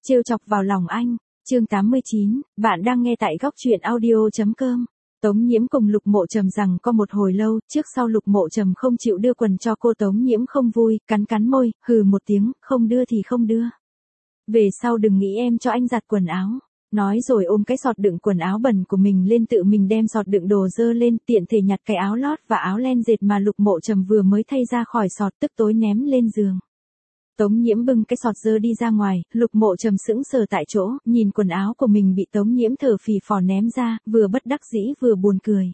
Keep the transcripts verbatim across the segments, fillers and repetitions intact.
Trêu chọc vào lòng anh, chương tám mươi chín, bạn đang nghe tại góc truyện audio.com. Tống Nhiễm cùng Lục Mộ Trầm rằng có một hồi lâu, trước sau Lục Mộ Trầm không chịu đưa quần cho cô. Tống Nhiễm không vui, cắn cắn môi, hừ một tiếng, không đưa thì không đưa. Về sau đừng nghĩ em cho anh giặt quần áo. Nói rồi ôm cái sọt đựng quần áo bẩn của mình lên, tự mình đem sọt đựng đồ dơ lên, tiện thể nhặt cái áo lót và áo len dệt mà Lục Mộ Trầm vừa mới thay ra khỏi sọt, tức tối ném lên giường. Tống Nhiễm bưng cái sọt dơ đi ra ngoài, Lục Mộ Trầm sững sờ tại chỗ, nhìn quần áo của mình bị Tống Nhiễm thở phì phò ném ra, vừa bất đắc dĩ vừa buồn cười.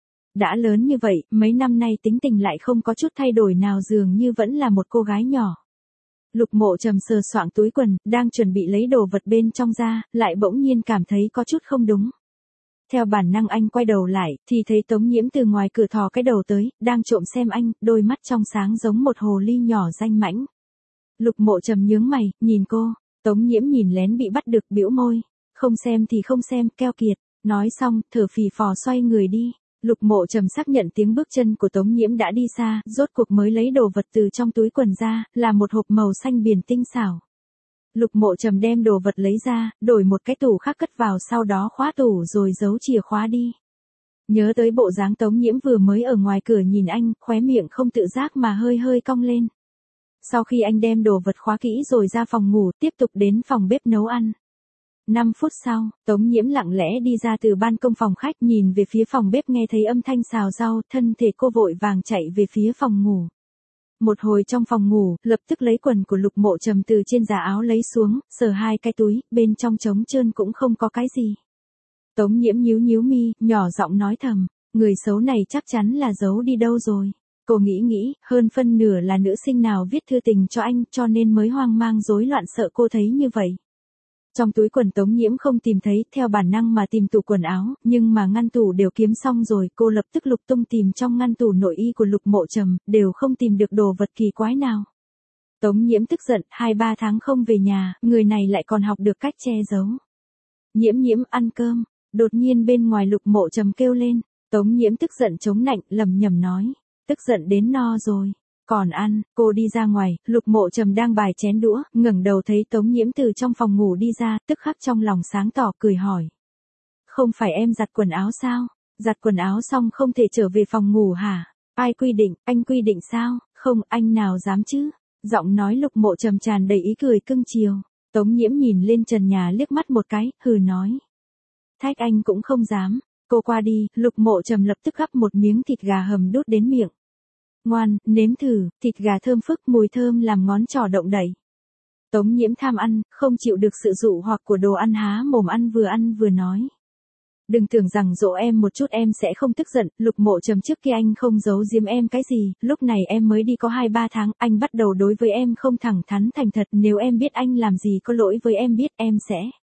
Đã lớn như vậy, mấy năm nay tính tình lại không có chút thay đổi nào, dường như vẫn là một cô gái nhỏ. Lục Mộ Trầm sờ soạng túi quần, đang chuẩn bị lấy đồ vật bên trong ra, lại bỗng nhiên cảm thấy có chút không đúng. Theo bản năng anh quay đầu lại, thì thấy Tống Nhiễm từ ngoài cửa thò cái đầu tới, đang trộm xem anh, đôi mắt trong sáng giống một hồ ly nhỏ danh mãnh. Lục Mộ Trầm nhướng mày, nhìn cô. Tống Nhiễm nhìn lén bị bắt được, bĩu môi. Không xem thì không xem, keo kiệt. Nói xong, thở phì phò xoay người đi. Lục Mộ Trầm xác nhận tiếng bước chân của Tống Nhiễm đã đi xa, rốt cuộc mới lấy đồ vật từ trong túi quần ra, là một hộp màu xanh biển tinh xảo. Lục Mộ Trầm đem đồ vật lấy ra, đổi một cái tủ khác cất vào, sau đó khóa tủ rồi giấu chìa khóa đi. Nhớ tới bộ dáng Tống Nhiễm vừa mới ở ngoài cửa nhìn anh, khóe miệng không tự giác mà hơi hơi cong lên. Sau khi anh đem đồ vật khóa kỹ rồi ra phòng ngủ, tiếp tục đến phòng bếp nấu ăn. năm phút sau, Tống Nhiễm lặng lẽ đi ra từ ban công phòng khách, nhìn về phía phòng bếp, nghe thấy âm thanh xào rau, thân thể cô vội vàng chạy về phía phòng ngủ. Một hồi trong phòng ngủ, lập tức lấy quần của Lục Mộ Trầm từ trên giá áo lấy xuống, sờ hai cái túi, bên trong trống trơn cũng không có cái gì. Tống Nhiễm nhíu nhíu mi, nhỏ giọng nói thầm, người xấu này chắc chắn là giấu đi đâu rồi. Cô nghĩ nghĩ, hơn phân nửa là nữ sinh nào viết thư tình cho anh, cho nên mới hoang mang rối loạn, sợ cô thấy như vậy. Trong túi quần Tống Nhiễm không tìm thấy, theo bản năng mà tìm tủ quần áo, nhưng mà ngăn tủ đều kiếm xong rồi, cô lập tức lục tung tìm trong ngăn tủ nội y của Lục Mộ Trầm, đều không tìm được đồ vật kỳ quái nào. Tống Nhiễm tức giận, hai ba tháng không về nhà, người này lại còn học được cách che giấu. Nhiễm Nhiễm ăn cơm, đột nhiên bên ngoài Lục Mộ Trầm kêu lên, Tống Nhiễm tức giận chống nạnh, lầm nhầm nói. Tức giận đến no rồi, còn ăn. Cô đi ra ngoài, Lục Mộ Trầm đang bài chén đũa, ngẩng đầu thấy Tống Nhiễm từ trong phòng ngủ đi ra, tức khắc trong lòng sáng tỏ, cười hỏi. Không phải em giặt quần áo sao? Giặt quần áo xong không thể trở về phòng ngủ hả? Ai quy định, anh quy định sao? Không, anh nào dám chứ? Giọng nói Lục Mộ Trầm tràn đầy ý cười cưng chiều. Tống Nhiễm nhìn lên trần nhà liếc mắt một cái, hừ nói. Thách anh cũng không dám. Cô qua đi, Lục Mộ Trầm lập tức gắp một miếng thịt gà hầm đút đến miệng. Ngoan, nếm thử, thịt gà thơm phức, mùi thơm làm ngón trỏ động đậy. Tống Nhiễm tham ăn, không chịu được sự dụ hoặc của đồ ăn, há mồm ăn, vừa ăn vừa nói. Đừng tưởng rằng dỗ em một chút em sẽ không tức giận, Lục Mộ Trầm, trước kia anh không giấu giếm em cái gì, lúc này em mới đi có hai ba tháng, anh bắt đầu đối với em không thẳng thắn thành thật, nếu em biết anh làm gì có lỗi với em, biết em sẽ...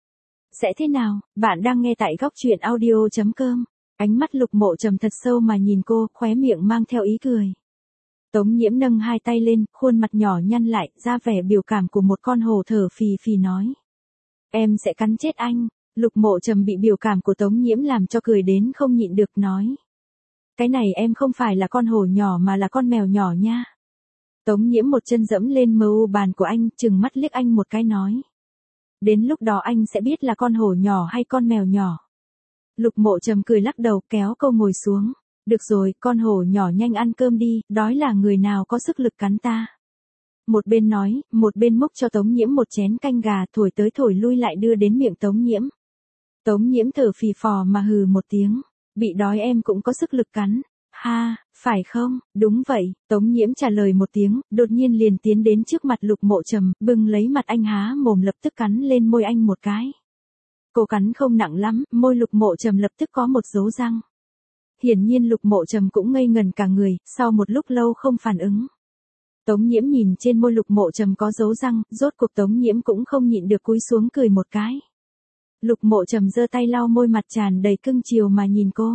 Sẽ thế nào? Bạn đang nghe tại góc truyện audio.com. Ánh mắt Lục Mộ Trầm thật sâu mà nhìn cô, khóe miệng mang theo ý cười. Tống Nhiễm nâng hai tay lên, khuôn mặt nhỏ nhăn lại, ra vẻ biểu cảm của một con hổ, thở phì phì nói. Em sẽ cắn chết anh. Lục Mộ Trầm bị biểu cảm của Tống Nhiễm làm cho cười đến không nhịn được, nói. Cái này em không phải là con hổ nhỏ mà là con mèo nhỏ nha. Tống Nhiễm một chân dẫm lên mờ u bàn của anh, trừng mắt liếc anh một cái nói. Đến lúc đó anh sẽ biết là con hổ nhỏ hay con mèo nhỏ. Lục Mộ Trầm cười lắc đầu, kéo cô ngồi xuống. Được rồi, con hổ nhỏ, nhanh ăn cơm đi, đói là người nào có sức lực cắn ta. Một bên nói, một bên múc cho Tống Nhiễm một chén canh gà, thổi tới thổi lui lại đưa đến miệng Tống Nhiễm. Tống Nhiễm thở phì phò mà hừ một tiếng. Bị đói em cũng có sức lực cắn. Ha, phải không? Đúng vậy. Tống Nhiễm trả lời một tiếng, đột nhiên liền tiến đến trước mặt Lục Mộ Trầm, bưng lấy mặt anh, há mồm lập tức cắn lên môi anh một cái. Cô cắn không nặng lắm, môi Lục Mộ Trầm lập tức có một dấu răng. Hiển nhiên Lục Mộ Trầm cũng ngây ngần cả người, sau một lúc lâu không phản ứng. Tống Nhiễm nhìn trên môi Lục Mộ Trầm có dấu răng, rốt cuộc Tống Nhiễm cũng không nhịn được cúi xuống cười một cái. Lục Mộ Trầm giơ tay lau môi, mặt tràn đầy cưng chiều mà nhìn cô.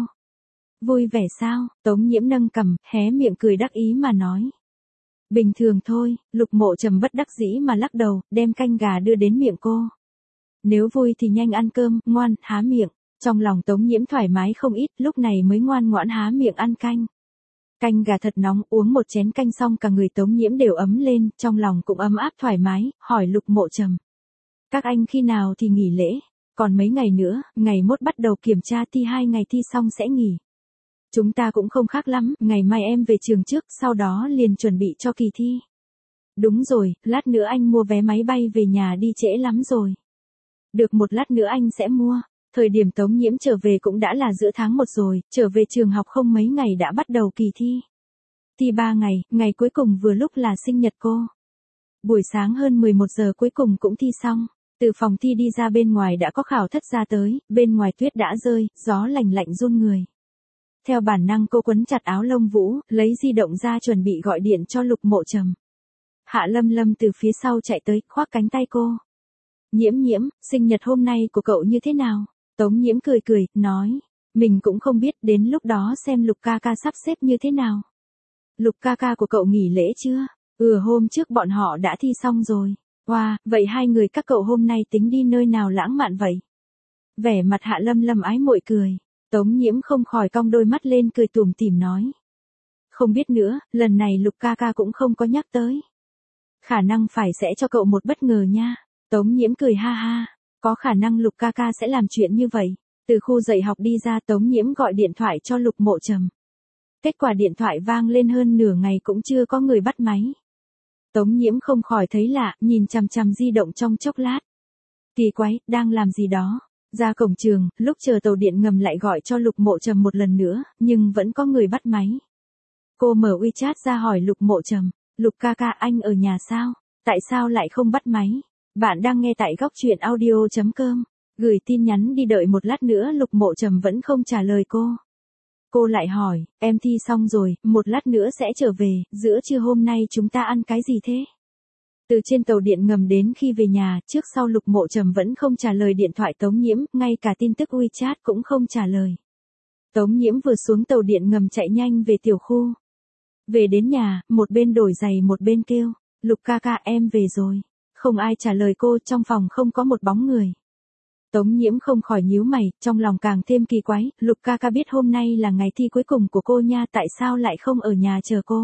Vui vẻ sao? Tống Nhiễm nâng cằm, hé miệng cười đắc ý mà nói. Bình thường thôi. Lục Mộ Trầm bất đắc dĩ mà lắc đầu, đem canh gà đưa đến miệng cô. Nếu vui thì nhanh ăn cơm, ngoan, há miệng. Trong lòng Tống Nhiễm thoải mái không ít, lúc này mới ngoan ngoãn há miệng ăn canh. Canh gà thật nóng, uống một chén canh xong cả người Tống Nhiễm đều ấm lên, trong lòng cũng ấm áp thoải mái, hỏi Lục Mộ Trầm. Các anh khi nào thì nghỉ lễ? Còn mấy ngày nữa, ngày mốt bắt đầu kiểm tra thi, hai ngày thi xong sẽ nghỉ. Chúng ta cũng không khác lắm, ngày mai em về trường trước, sau đó liền chuẩn bị cho kỳ thi. Đúng rồi, lát nữa anh mua vé máy bay về nhà đi, trễ lắm rồi. Được, một lát nữa anh sẽ mua. Thời điểm Tống Nhiễm trở về cũng đã là giữa tháng một rồi, trở về trường học không mấy ngày đã bắt đầu kỳ thi. Thi ba ngày, ngày cuối cùng vừa lúc là sinh nhật cô. Buổi sáng hơn mười một giờ cuối cùng cũng thi xong. Từ phòng thi đi ra bên ngoài đã có khảo thất ra tới, bên ngoài tuyết đã rơi, gió lạnh lạnh run người. Theo bản năng cô quấn chặt áo lông vũ, lấy di động ra chuẩn bị gọi điện cho Lục Mộ Trầm. Hạ Lâm Lâm từ phía sau chạy tới, khoác cánh tay cô. Nhiễm Nhiễm, sinh nhật hôm nay của cậu như thế nào? Tống Nhiễm cười cười, nói. Mình cũng không biết, đến lúc đó xem Lục ca ca sắp xếp như thế nào. Lục ca ca của cậu nghỉ lễ chưa? Ừ, hôm trước bọn họ đã thi xong rồi. Wow, vậy hai người các cậu hôm nay tính đi nơi nào lãng mạn vậy? Vẻ mặt Hạ Lâm Lâm ái muội cười. Tống Nhiễm không khỏi cong đôi mắt lên cười tủm tỉm nói. Không biết nữa, lần này Lục ca ca cũng không có nhắc tới. Khả năng phải sẽ cho cậu một bất ngờ nha. Tống Nhiễm cười ha ha. Có khả năng Lục ca ca sẽ làm chuyện như vậy. Từ khu dạy học đi ra, Tống Nhiễm gọi điện thoại cho Lục Mộ Trầm. Kết quả điện thoại vang lên hơn nửa ngày cũng chưa có người bắt máy. Tống Nhiễm không khỏi thấy lạ, nhìn chằm chằm di động trong chốc lát. Kỳ quái, đang làm gì đó? Ra cổng trường, lúc chờ tàu điện ngầm lại gọi cho Lục Mộ Trầm một lần nữa, nhưng vẫn có người bắt máy. Cô mở WeChat ra hỏi Lục Mộ Trầm, Lục ca ca, anh ở nhà sao? Tại sao lại không bắt máy? Bạn đang nghe tại góc truyện audio chấm com. Gửi tin nhắn đi, đợi một lát nữa. Lục Mộ Trầm vẫn không trả lời cô. Cô lại hỏi, em thi xong rồi, một lát nữa sẽ trở về, giữa trưa hôm nay chúng ta ăn cái gì thế? Từ trên tàu điện ngầm đến khi về nhà, trước sau Lục Mộ Trầm vẫn không trả lời điện thoại Tống Nhiễm, ngay cả tin tức WeChat cũng không trả lời. Tống Nhiễm vừa xuống tàu điện ngầm chạy nhanh về tiểu khu. Về đến nhà, một bên đổi giày một bên kêu, Lục ca ca, em về rồi. Không ai trả lời cô, trong phòng không có một bóng người. Tống Nhiễm không khỏi nhíu mày, trong lòng càng thêm kỳ quái, Lục ca ca biết hôm nay là ngày thi cuối cùng của cô nha, tại sao lại không ở nhà chờ cô?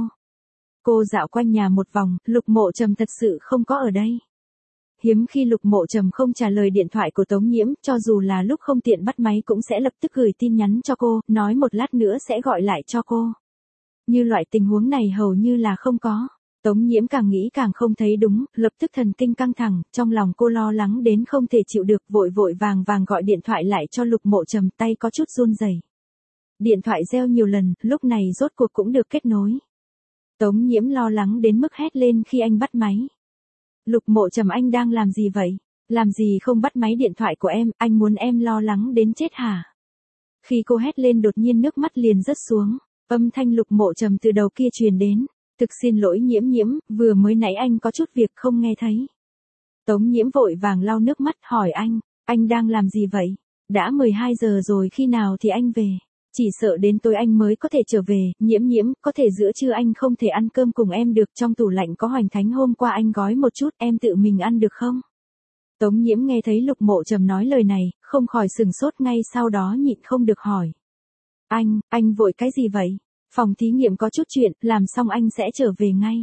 Cô dạo quanh nhà một vòng, Lục Mộ Trầm thật sự không có ở đây. Hiếm khi Lục Mộ Trầm không trả lời điện thoại của Tống Nhiễm, cho dù là lúc không tiện bắt máy cũng sẽ lập tức gửi tin nhắn cho cô, nói một lát nữa sẽ gọi lại cho cô. Như loại tình huống này hầu như là không có. Tống Nhiễm càng nghĩ càng không thấy đúng, lập tức thần kinh căng thẳng, trong lòng cô lo lắng đến không thể chịu được, vội vội vàng vàng gọi điện thoại lại cho Lục Mộ Trầm, tay có chút run rẩy. Điện thoại reo nhiều lần, lúc này rốt cuộc cũng được kết nối. Tống Nhiễm lo lắng đến mức hét lên khi anh bắt máy. Lục Mộ Trầm, anh đang làm gì vậy? Làm gì không bắt máy điện thoại của em, anh muốn em lo lắng đến chết hả? Khi cô hét lên đột nhiên nước mắt liền rớt xuống, âm thanh Lục Mộ Trầm từ đầu kia truyền đến. Thực xin lỗi Nhiễm Nhiễm, vừa mới nãy anh có chút việc không nghe thấy. Tống Nhiễm vội vàng lau nước mắt hỏi anh, anh đang làm gì vậy? Đã mười hai giờ rồi, khi nào thì anh về? Chỉ sợ đến tối anh mới có thể trở về. Nhiễm Nhiễm, có thể giữa trưa anh không thể ăn cơm cùng em được, trong tủ lạnh có hoành thánh hôm qua anh gói một chút, em tự mình ăn được không? Tống Nhiễm nghe thấy Lục Mộ Trầm nói lời này, không khỏi sừng sốt, ngay sau đó nhịn không được hỏi. Anh, anh vội cái gì vậy? Phòng thí nghiệm có chút chuyện, làm xong anh sẽ trở về ngay.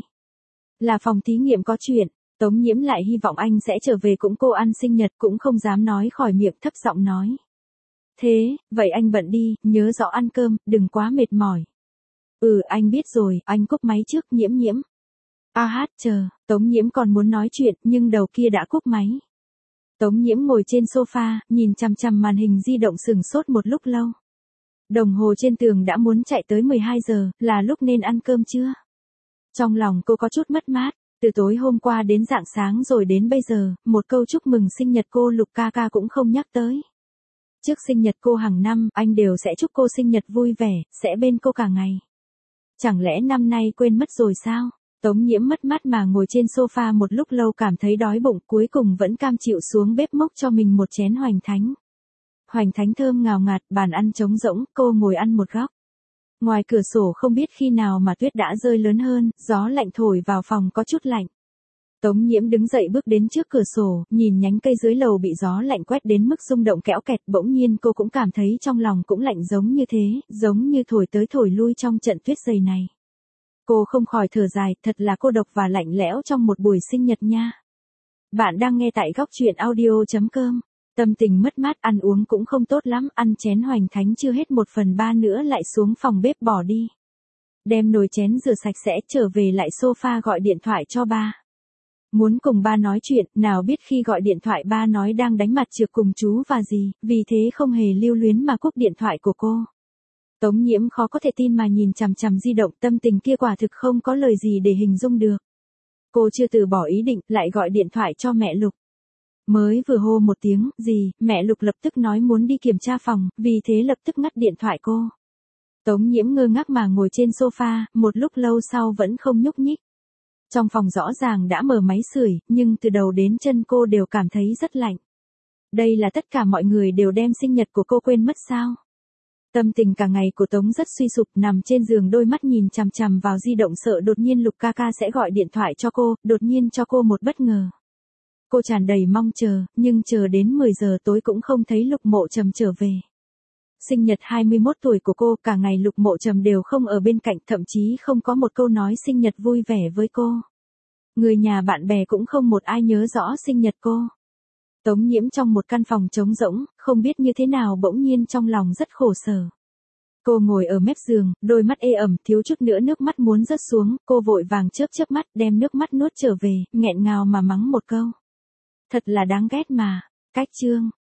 Là phòng thí nghiệm có chuyện, Tống Nhiễm lại hy vọng anh sẽ trở về cũng cô ăn sinh nhật cũng không dám nói khỏi miệng, thấp giọng nói. Thế, vậy anh bận đi, nhớ rõ ăn cơm, đừng quá mệt mỏi. Ừ, anh biết rồi, anh cúp máy trước. Nhiễm Nhiễm. A hát, chờ, Tống Nhiễm còn muốn nói chuyện, nhưng đầu kia đã cúp máy. Tống Nhiễm ngồi trên sofa, nhìn chằm chằm màn hình di động sừng sốt một lúc lâu. Đồng hồ trên tường đã muốn chạy tới mười hai giờ, là lúc nên ăn cơm chưa? Trong lòng cô có chút mất mát, từ tối hôm qua đến rạng sáng rồi đến bây giờ, một câu chúc mừng sinh nhật cô Lục ca ca cũng không nhắc tới. Trước sinh nhật cô hàng năm, anh đều sẽ chúc cô sinh nhật vui vẻ, sẽ bên cô cả ngày. Chẳng lẽ năm nay quên mất rồi sao? Tống Nhiễm mất mát mà ngồi trên sofa một lúc lâu, cảm thấy đói bụng, cuối cùng vẫn cam chịu xuống bếp mốc cho mình một chén hoành thánh. Hoành thánh thơm ngào ngạt, bàn ăn trống rỗng, cô ngồi ăn một góc. Ngoài cửa sổ không biết khi nào mà tuyết đã rơi lớn hơn, gió lạnh thổi vào phòng có chút lạnh. Tống Nhiễm đứng dậy bước đến trước cửa sổ, nhìn nhánh cây dưới lầu bị gió lạnh quét đến mức rung động kẽo kẹt, bỗng nhiên cô cũng cảm thấy trong lòng cũng lạnh giống như thế, giống như thổi tới thổi lui trong trận tuyết dày này. Cô không khỏi thở dài, thật là cô độc và lạnh lẽo trong một buổi sinh nhật nha. Bạn đang nghe tại góc chuyện audio chấm com. Tâm tình mất mát, ăn uống cũng không tốt lắm, ăn chén hoành thánh chưa hết một phần ba nữa lại xuống phòng bếp bỏ đi. Đem nồi chén rửa sạch sẽ, trở về lại sofa gọi điện thoại cho ba. Muốn cùng ba nói chuyện, nào biết khi gọi điện thoại ba nói đang đánh mặt trược cùng chú và dì, vì thế không hề lưu luyến mà cúp điện thoại của cô. Tống Nhiễm khó có thể tin mà nhìn chằm chằm di động, tâm tình kia quả thực không có lời gì để hình dung được. Cô chưa từ bỏ ý định, lại gọi điện thoại cho mẹ Lục. Mới vừa hô một tiếng, gì, mẹ Lục lập tức nói muốn đi kiểm tra phòng, vì thế lập tức ngắt điện thoại cô. Tống Nhiễm ngơ ngác mà ngồi trên sofa, một lúc lâu sau vẫn không nhúc nhích. Trong phòng rõ ràng đã mở máy sưởi, nhưng từ đầu đến chân cô đều cảm thấy rất lạnh. Đây là tất cả mọi người đều đem sinh nhật của cô quên mất sao? Tâm tình cả ngày của Tống rất suy sụp, nằm trên giường đôi mắt nhìn chằm chằm vào di động sợ đột nhiên Lục ca ca sẽ gọi điện thoại cho cô, đột nhiên cho cô một bất ngờ. Cô tràn đầy mong chờ, nhưng chờ đến mười giờ tối cũng không thấy Lục Mộ Trầm trở về. Sinh nhật hai mươi mốt tuổi của cô, cả ngày Lục Mộ Trầm đều không ở bên cạnh, thậm chí không có một câu nói sinh nhật vui vẻ với cô. Người nhà bạn bè cũng không một ai nhớ rõ sinh nhật cô. Tống Nhiễm trong một căn phòng trống rỗng, không biết như thế nào bỗng nhiên trong lòng rất khổ sở. Cô ngồi ở mép giường, đôi mắt ê ẩm, thiếu chút nữa nước mắt muốn rớt xuống, cô vội vàng chớp chớp mắt, đem nước mắt nuốt trở về, nghẹn ngào mà mắng một câu. Thật là đáng ghét mà, cách chương.